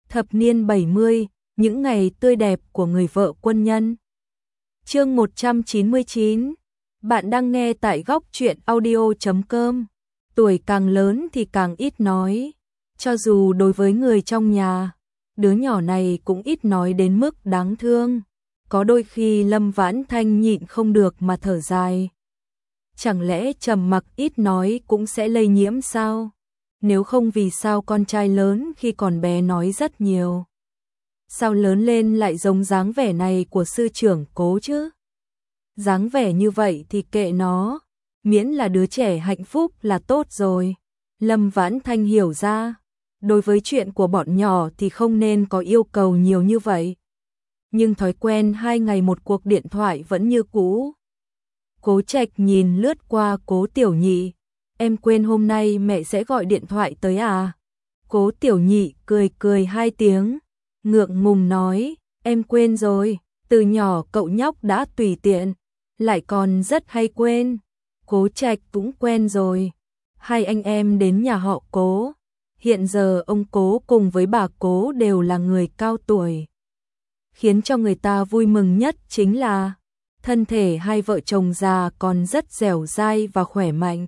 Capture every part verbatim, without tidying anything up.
Thập niên bảy mươi, những ngày tươi đẹp của người vợ quân nhân. Chương một trăm chín mươi chín. Bạn đang nghe tại góc truyện audio chấm com. Tuổi càng lớn thì càng ít nói. Cho dù đối với người trong nhà, đứa nhỏ này cũng ít nói đến mức đáng thương. Có đôi khi Lâm Vãn Thanh nhịn không được mà thở dài. Chẳng lẽ trầm mặc ít nói cũng sẽ lây nhiễm sao? Nếu không vì sao con trai lớn khi còn bé nói rất nhiều? Sao lớn lên lại giống dáng vẻ này của sư trưởng Cố chứ? Dáng vẻ như vậy thì kệ nó, miễn là đứa trẻ hạnh phúc là tốt rồi. Lâm Vãn Thanh hiểu ra, đối với chuyện của bọn nhỏ thì không nên có yêu cầu nhiều như vậy. Nhưng thói quen hai ngày một cuộc điện thoại vẫn như cũ. Cố Trạch nhìn lướt qua Cố Tiểu Nhị. Em quên hôm nay mẹ sẽ gọi điện thoại tới à? Cố Tiểu Nhị cười cười hai tiếng, ngượng ngùng nói, em quên rồi, từ nhỏ cậu nhóc đã tùy tiện, lại còn rất hay quên. Cố Trạch cũng quen rồi. Hai anh em đến nhà họ Cố. Hiện giờ ông Cố cùng với bà Cố đều là người cao tuổi. Khiến cho người ta vui mừng nhất chính là thân thể hai vợ chồng già còn rất dẻo dai và khỏe mạnh.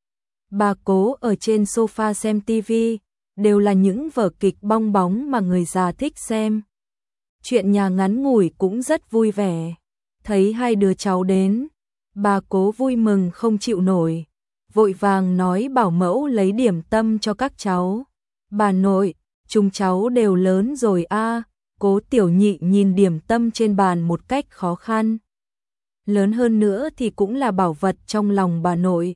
Bà Cố ở trên sofa xem tivi, đều là những vở kịch bong bóng mà người già thích xem. Chuyện nhà ngắn ngủi cũng rất vui vẻ. Thấy hai đứa cháu đến, bà Cố vui mừng không chịu nổi, vội vàng nói bảo mẫu lấy điểm tâm cho các cháu. Bà nội, chúng cháu đều lớn rồi a. Cố Tiểu Nhị nhìn điểm tâm trên bàn một cách khó khăn. Lớn hơn nữa thì cũng là bảo vật trong lòng bà nội.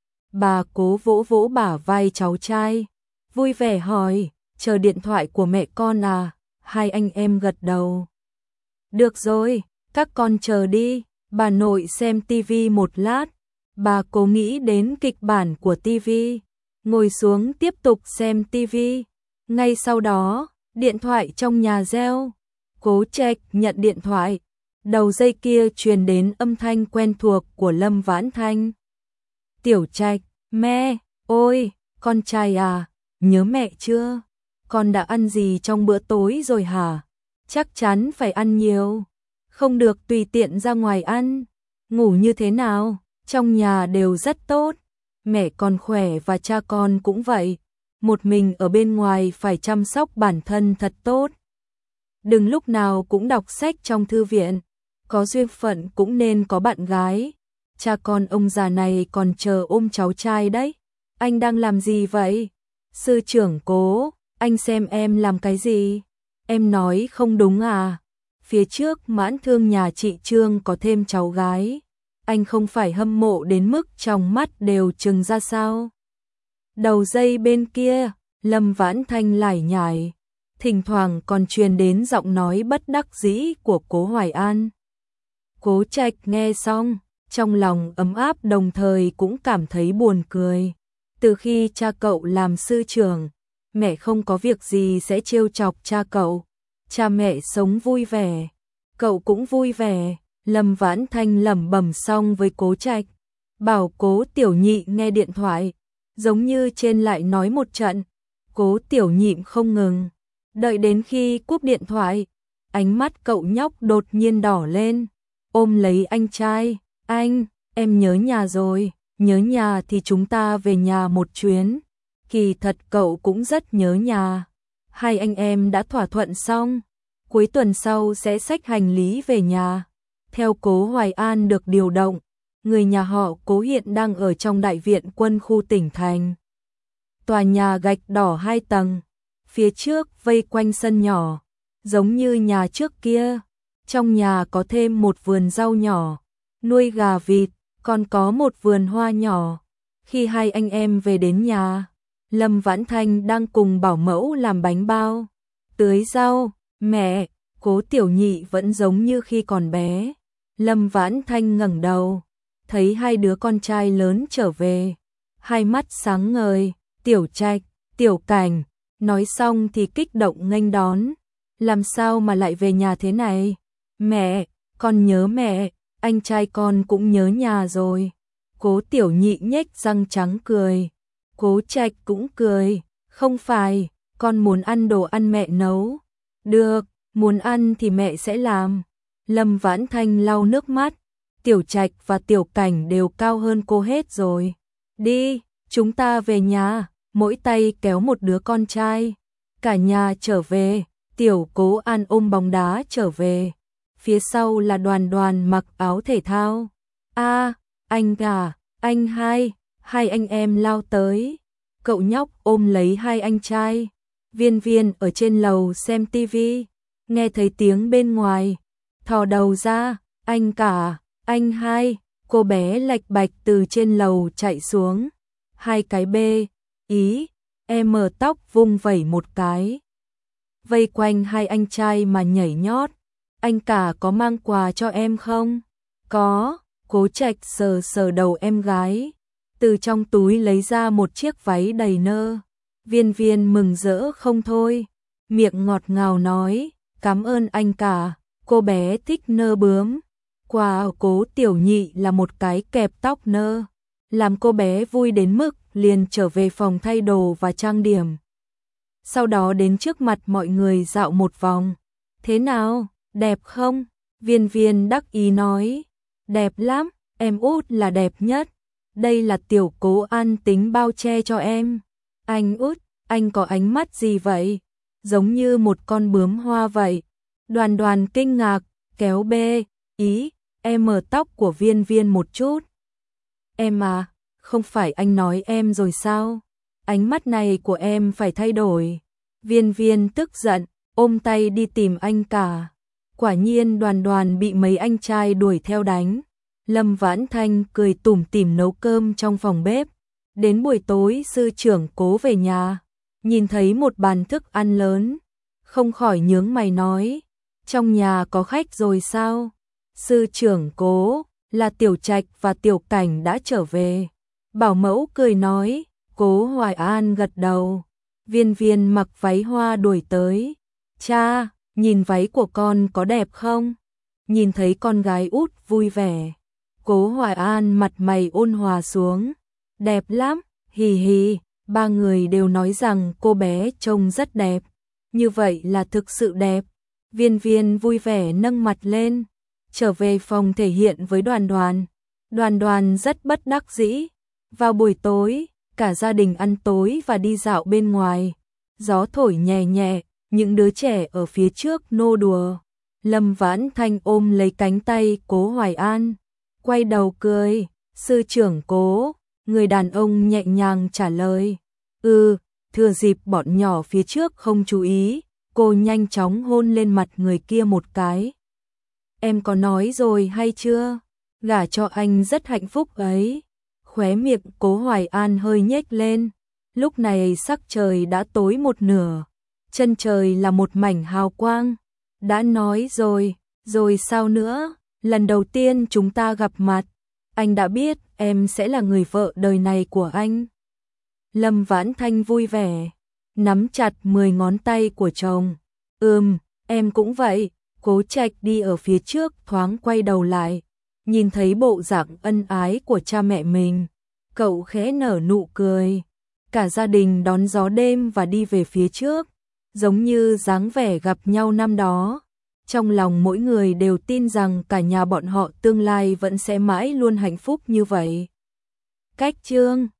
Bà Cố vỗ vỗ bả vai cháu trai, vui vẻ hỏi, chờ điện thoại của mẹ con à? Hai anh em gật đầu. Được rồi, các con chờ đi. Bà nội xem tivi một lát, bà Cố nghĩ đến kịch bản của tivi, ngồi xuống tiếp tục xem tivi. Ngay sau đó, điện thoại trong nhà reo. Cố Trạch nhận điện thoại, đầu dây kia truyền đến âm thanh quen thuộc của Lâm Vãn Thanh. Tiểu Trạch, mẹ, ôi, con trai à, nhớ mẹ chưa? Con đã ăn gì trong bữa tối rồi hả? Chắc chắn phải ăn nhiều, không được tùy tiện ra ngoài ăn. Ngủ như thế nào? Trong nhà đều rất tốt, mẹ con khỏe và cha con cũng vậy. Một mình ở bên ngoài phải chăm sóc bản thân thật tốt. Đừng lúc nào cũng đọc sách trong thư viện, có duyên phận cũng nên có bạn gái. Cha con ông già này còn chờ ôm cháu trai đấy. Anh đang làm gì vậy? Sư trưởng Cố, anh xem em làm cái gì? Em nói không đúng à? Phía trước Mãn Thương nhà chị Trương có thêm cháu gái, anh không phải hâm mộ đến mức trong mắt đều trừng ra sao? Đầu dây bên kia, Lâm Vãn Thanh lải nhải, thỉnh thoảng còn truyền đến giọng nói bất đắc dĩ của Cố Hoài An. Cố Trạch nghe xong, trong lòng ấm áp đồng thời cũng cảm thấy buồn cười. Từ khi cha cậu làm sư trưởng, mẹ không có việc gì sẽ trêu chọc cha cậu. Cha mẹ sống vui vẻ, cậu cũng vui vẻ. Lâm Vãn Thanh lẩm bẩm xong với Cố Trạch, bảo Cố Tiểu Nhị nghe điện thoại, giống như trên lại nói một trận. Cố Tiểu Nhị không ngừng, đợi đến khi cúp điện thoại, ánh mắt cậu nhóc đột nhiên đỏ lên, ôm lấy anh trai, anh, em nhớ nhà rồi, nhớ nhà thì chúng ta về nhà một chuyến. Kỳ thật cậu cũng rất nhớ nhà. Hai anh em đã thỏa thuận xong, cuối tuần sau sẽ xách hành lý về nhà. Theo Cố Hoài An được điều động, người nhà họ Cố hiện đang ở trong đại viện quân khu tỉnh thành. Tòa nhà gạch đỏ hai tầng, phía trước vây quanh sân nhỏ, giống như nhà trước kia. Trong nhà có thêm một vườn rau nhỏ, nuôi gà vịt, còn có một vườn hoa nhỏ. Khi hai anh em về đến nhà, Lâm Vãn Thanh đang cùng bảo mẫu làm bánh bao, tưới rau. Mẹ, Cố Tiểu Nhị vẫn giống như khi còn bé. Lâm Vãn Thanh ngẩng đầu, thấy hai đứa con trai lớn trở về, hai mắt sáng ngời. Tiểu Trạch, Tiểu Cảnh, nói xong thì kích động nghênh đón. Làm sao mà lại về nhà thế này? Mẹ, con nhớ mẹ, anh trai con cũng nhớ nhà rồi. Cố Tiểu Nhị nhếch răng trắng cười. Cố Trạch cũng cười, không phải, con muốn ăn đồ ăn mẹ nấu. Được, muốn ăn thì mẹ sẽ làm. Lâm Vãn Thanh lau nước mắt, Tiểu Trạch và Tiểu Cảnh đều cao hơn cô hết rồi. Đi, chúng ta về nhà, mỗi tay kéo một đứa con trai. Cả nhà trở về, Tiểu Cố An ôm bóng đá trở về. Phía sau là Đoàn Đoàn mặc áo thể thao. A, anh cả, anh hai, hai anh em lao tới. Cậu nhóc ôm lấy hai anh trai. Viên Viên ở trên lầu xem tivi, nghe thấy tiếng bên ngoài, thò đầu ra, anh cả, anh hai, cô bé lạch bạch từ trên lầu chạy xuống. Hai cái bê, ý, em mở tóc vung vẩy một cái. Vây quanh hai anh trai mà nhảy nhót. Anh cả có mang quà cho em không? Có, Cố Trạch sờ sờ đầu em gái. Từ trong túi lấy ra một chiếc váy đầy nơ. Viên Viên mừng rỡ không thôi. Miệng ngọt ngào nói, cảm ơn anh cả, cô bé thích nơ bướm. Quà ở Cố Tiểu Nhị là một cái kẹp tóc nơ. Làm cô bé vui đến mức liền trở về phòng thay đồ và trang điểm. Sau đó đến trước mặt mọi người dạo một vòng. Thế nào, đẹp không? Viên Viên đắc ý nói, đẹp lắm, em út là đẹp nhất. Đây là Tiểu Cố An tính bao che cho em. Anh út, anh có ánh mắt gì vậy? Giống như một con bướm hoa vậy. Đoàn Đoàn kinh ngạc, kéo bê, ý, em mở tóc của Viên Viên một chút. Em à, không phải anh nói em rồi sao? Ánh mắt này của em phải thay đổi. Viên Viên tức giận, ôm tay đi tìm anh cả. Quả nhiên Đoàn Đoàn bị mấy anh trai đuổi theo đánh. Lâm Vãn Thanh cười tủm tỉm nấu cơm trong phòng bếp. Đến buổi tối sư trưởng Cố về nhà, nhìn thấy một bàn thức ăn lớn, không khỏi nhướng mày nói, trong nhà có khách rồi sao? Sư trưởng Cố, là Tiểu Trạch và Tiểu Cảnh đã trở về. Bảo mẫu cười nói, Cố Hoài An gật đầu. Viên Viên mặc váy hoa đuổi tới. Cha, nhìn váy của con có đẹp không? Nhìn thấy con gái út vui vẻ. Cố Hoài An mặt mày ôn hòa xuống. Đẹp lắm, hì hì, ba người đều nói rằng cô bé trông rất đẹp. Như vậy là thực sự đẹp. Viên Viên vui vẻ nâng mặt lên, trở về phòng thể hiện với Đoàn Đoàn. Đoàn Đoàn rất bất đắc dĩ. Vào buổi tối, cả gia đình ăn tối và đi dạo bên ngoài. Gió thổi nhẹ nhẹ, những đứa trẻ ở phía trước nô đùa. Lâm Vãn Thanh ôm lấy cánh tay Cố Hoài An, quay đầu cười, sư trưởng Cố. Người đàn ông nhẹ nhàng trả lời, ừ, thừa dịp bọn nhỏ phía trước không chú ý, cô nhanh chóng hôn lên mặt người kia một cái. Em có nói rồi hay chưa? Gả cho anh rất hạnh phúc ấy. Khóe miệng Cố Hoài An hơi nhếch lên. Lúc này sắc trời đã tối một nửa, chân trời là một mảnh hào quang. Đã nói rồi, rồi sao nữa? Lần đầu tiên chúng ta gặp mặt, anh đã biết em sẽ là người vợ đời này của anh. Lâm Vãn Thanh vui vẻ, nắm chặt mười ngón tay của chồng. Ừm, em cũng vậy. Cố Trạch đi ở phía trước thoáng quay đầu lại, nhìn thấy bộ dạng ân ái của cha mẹ mình. Cậu khẽ nở nụ cười. Cả gia đình đón gió đêm và đi về phía trước, giống như dáng vẻ gặp nhau năm đó. Trong lòng mỗi người đều tin rằng cả nhà bọn họ tương lai vẫn sẽ mãi luôn hạnh phúc như vậy. Cách chương